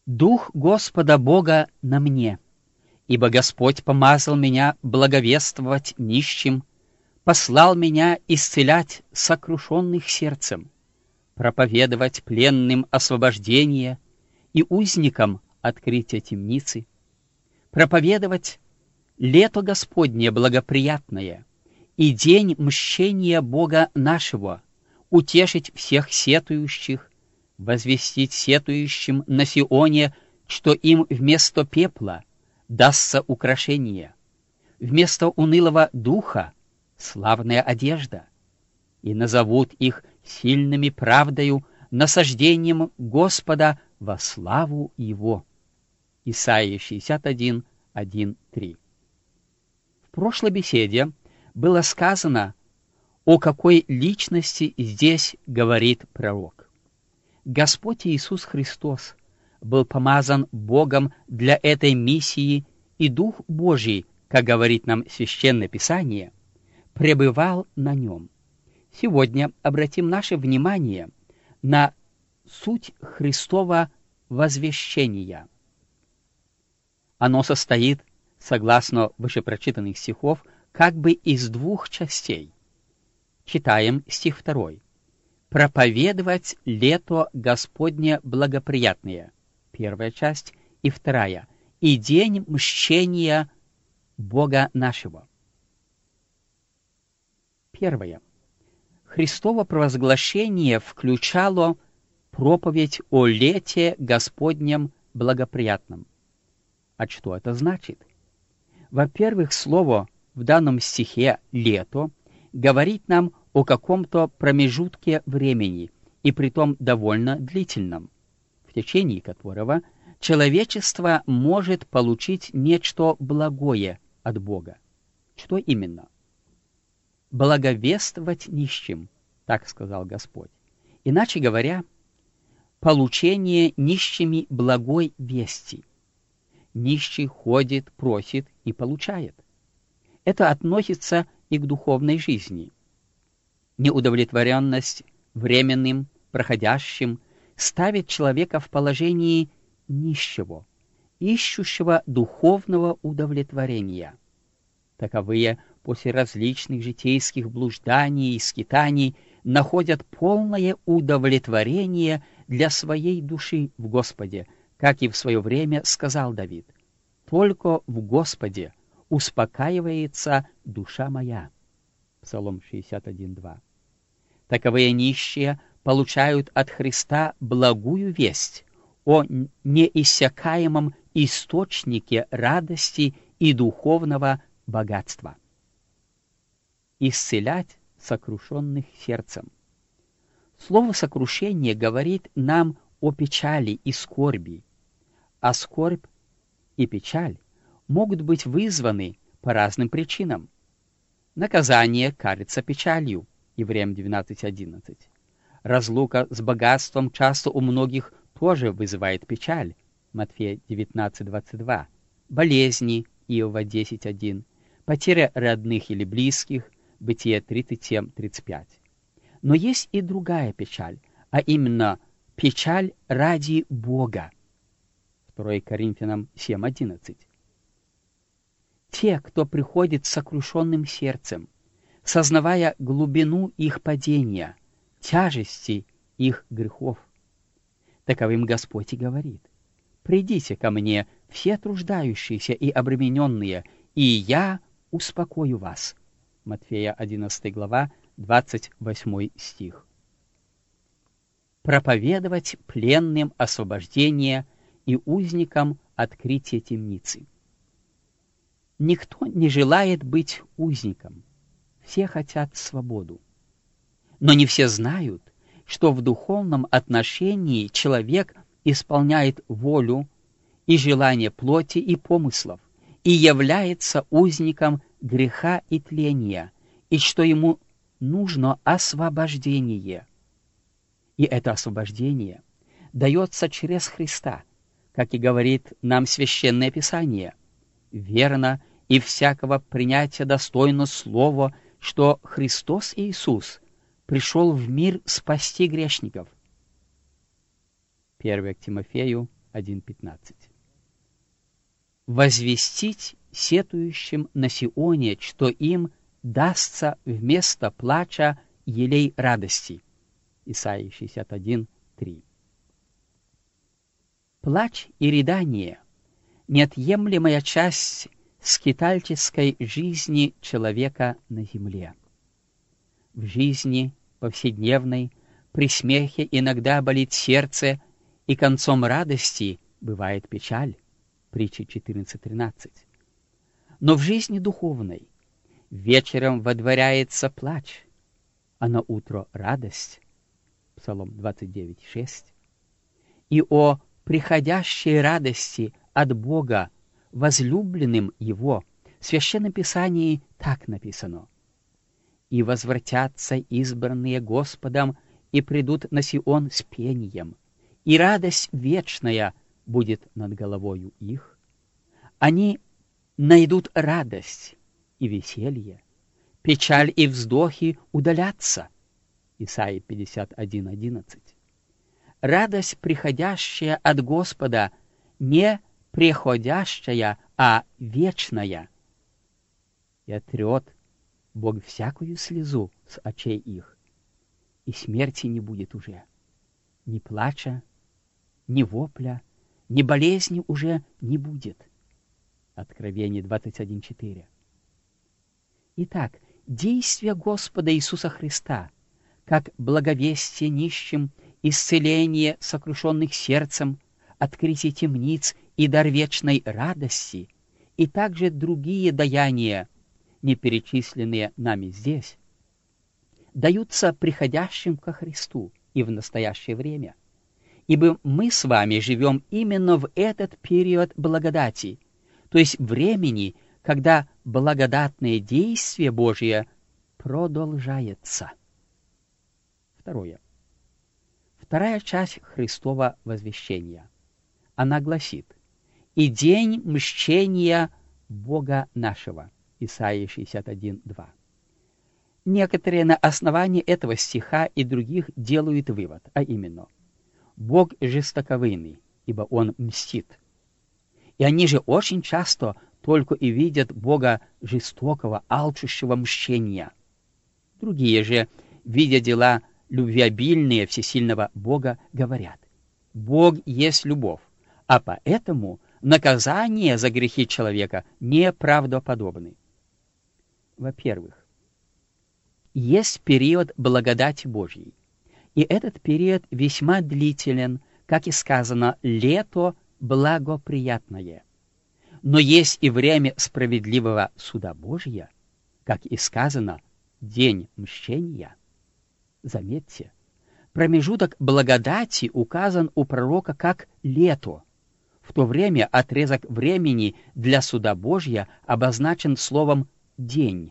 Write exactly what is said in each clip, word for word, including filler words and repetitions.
Дух Господа Бога на мне, ибо Господь помазал меня благовествовать нищим, послал меня исцелять сокрушенных сердцем, проповедовать пленным освобождение и узникам открытие темницы, проповедовать лето Господне благоприятное и день мщения Бога нашего, утешить всех сетующих, возвестить сетующим на Сионе, что им вместо пепла дастся украшение, вместо унылого духа славная одежда, и назовут их сильными правдою, насаждением Господа во славу Его. Исайя шестьдесят один, один, три. В прошлой беседе было сказано, о какой личности здесь говорит пророк. Господь Иисус Христос был помазан Богом для этой миссии, и Дух Божий, как говорит нам Священное Писание, пребывал на нем. Сегодня обратим наше внимание на суть Христова возвещения. Оно состоит, согласно вышепрочитанных стихов, как бы из двух частей. Читаем стих второй. «Проповедовать лето Господне благоприятное» — первая часть, и вторая — «и день мщения Бога нашего». Первое. Христово провозглашение включало проповедь о лете Господнем благоприятном. А что это значит? Во-первых, слово в данном стихе «лето» говорит нам о каком-то промежутке времени, и притом довольно длительном, в течение которого человечество может получить нечто благое от Бога. Что именно? Благовествовать нищим, так сказал Господь. Иначе говоря, получение нищими благой вести. Нищий ходит, просит и получает. Это относится и к духовной жизни. Неудовлетворенность временным, проходящим, ставит человека в положении нищего, ищущего духовного удовлетворения. Таковые после различных житейских блужданий и скитаний находят полное удовлетворение для своей души в Господе, как и в свое время сказал Давид: «Только в Господе успокаивается душа моя». Псалом шестьдесят один, два. Таковые нищие получают от Христа благую весть о неиссякаемом источнике радости и духовного богатства. Исцелять сокрушенных сердцем. Слово «сокрушение» говорит нам о печали и скорби, а скорбь и печаль могут быть вызваны по разным причинам. Наказание кажется печалью, Евреям двенадцать, одиннадцать. Разлука с богатством часто у многих тоже вызывает печаль, Матфея девятнадцать, двадцать два. Болезни, Иова десять, один. Потеря родных или близких, Бытие тридцать семь, тридцать пять. Но есть и другая печаль, а именно печаль ради Бога, второе Коринфянам семь, одиннадцать. Те, кто приходит с сокрушенным сердцем, сознавая глубину их падения, тяжести их грехов, таковым Господь и говорит: «Придите ко мне, все труждающиеся и обремененные, и я успокою вас». Матфея одиннадцатая глава, двадцать восьмой стих. Проповедовать пленным освобождение и узникам открытие темницы. Никто не желает быть узником, все хотят свободу. Но не все знают, что в духовном отношении человек исполняет волю и желание плоти и помыслов, и является узником греха и тления, и что ему нужно освобождение. И это освобождение дается через Христа, как и говорит нам Священное Писание: «Верно и всякого принятия достойно слово, что Христос Иисус пришел в мир спасти грешников». первое к Тимофею один пятнадцать. «Возвестить сетующим на Сионе, что им дастся вместо плача елей радости». Исайя шестьдесят один три. Плач и рыдание — неотъемлемая часть скитальческой жизни человека на земле. В жизни повседневной при смехе иногда болит сердце, и концом радости бывает печаль. Притча четырнадцать тринадцать. Но в жизни духовной вечером водворяется плач, а на утро радость. Псалом двадцать девять шесть. И о приходящей радости от Бога, возлюбленным Его, в Священном Писании так написано: «И возвратятся избранные Господом, и придут на Сион с пением, и радость вечная будет над головою их. Они найдут радость и веселье, печаль и вздохи удалятся». Исайя пятьдесят один одиннадцать. Радость, приходящая от Господа, не приходящая, а вечная. И отрет Бог всякую слезу с очей их, и смерти не будет уже, ни плача, ни вопля, ни болезни уже не будет. Откровение двадцать один четыре. Итак, действие Господа Иисуса Христа, как благовестие нищим, исцеление сокрушенных сердцем, открытие темниц и дар вечной радости, и также другие даяния, не перечисленные нами здесь, даются приходящим ко Христу и в настоящее время, ибо мы с вами живем именно в этот период благодати, то есть времени, когда благодатное действие Божие продолжается. Второе. Вторая часть Христова возвещения. Она гласит: «И день мщения Бога нашего». Исайя шестьдесят один два. Некоторые на основании этого стиха и других делают вывод, а именно: Бог жестоковыйный, ибо Он мстит. И они же очень часто только и видят Бога жестокого, алчущего мщения. Другие же, видя дела любвеобильные всесильного Бога, говорят: Бог есть любовь, а поэтому наказание за грехи человека неправдоподобны. Во-первых, есть период благодати Божьей, и этот период весьма длителен, как и сказано, лето благоприятное. Но есть и время справедливого суда Божия, как и сказано, день мщения. Заметьте, промежуток благодати указан у пророка как лето. В то время отрезок времени для суда Божия обозначен словом «день».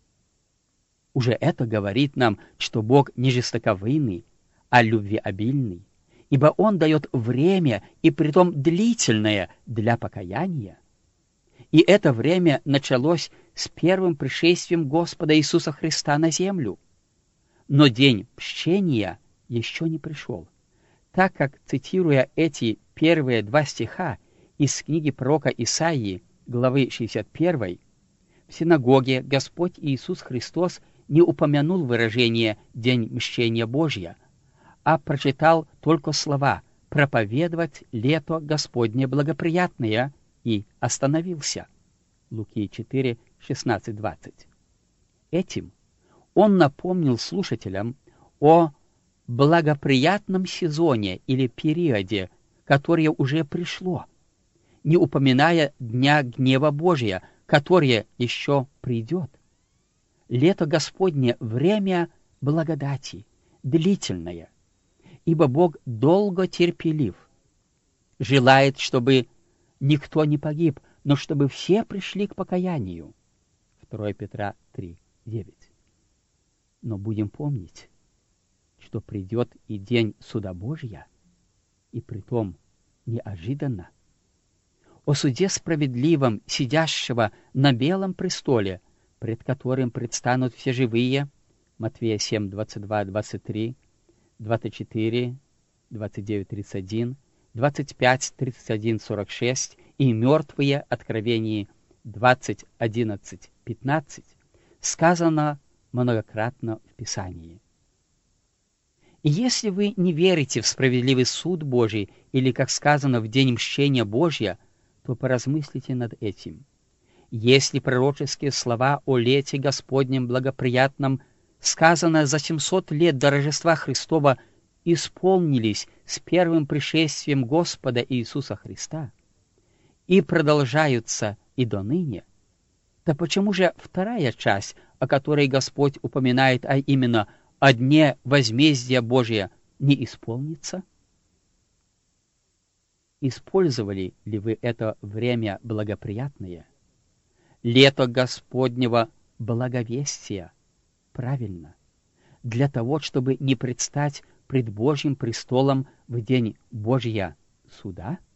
Уже это говорит нам, что Бог не жестоковыйный, а любвеобильный, ибо Он дает время, и притом длительное, для покаяния. И это время началось с первым пришествием Господа Иисуса Христа на землю. Но день мщения еще не пришел, так как, цитируя эти первые два стиха из книги пророка Исаии, главы шестьдесят первой, в синагоге Господь Иисус Христос не упомянул выражение «день мщения Божья», а прочитал только слова «проповедовать лето Господне благоприятное» и остановился. Луки четыре шестнадцать двадцать. Этим он напомнил слушателям о благоприятном сезоне или периоде, которое уже пришло, не упоминая дня гнева Божия, которое еще придет. Лето Господне — время благодати, длительное, ибо Бог долго терпелив, желает, чтобы никто не погиб, но чтобы все пришли к покаянию. второе Петра три девять. Но будем помнить, что придет и день суда Божия, и притом неожиданно. О суде справедливом, сидящего на белом престоле, пред которым предстанут все живые, Матфея семь двадцать два двадцать три, двадцать четыре, двадцать девять тридцать один, двадцать пять, тридцать один, сорок шесть и мертвые Откровение двадцать, одиннадцать, пятнадцать сказано многократно в Писании. И если вы не верите в справедливый суд Божий или, как сказано, в день мщения Божья, то поразмыслите над этим. Если пророческие слова о лете Господнем благоприятном, сказано за семьсот лет до Рождества Христова, исполнились с первым пришествием Господа Иисуса Христа и продолжаются и до ныне, то почему же вторая часть, о которой Господь упоминает, а именно о дне возмездия Божия, не исполнится? Использовали ли вы это время благоприятное? Лето Господнего благовестия, правильно, для того, чтобы не предстать пред Божьим престолом в день Божия суда?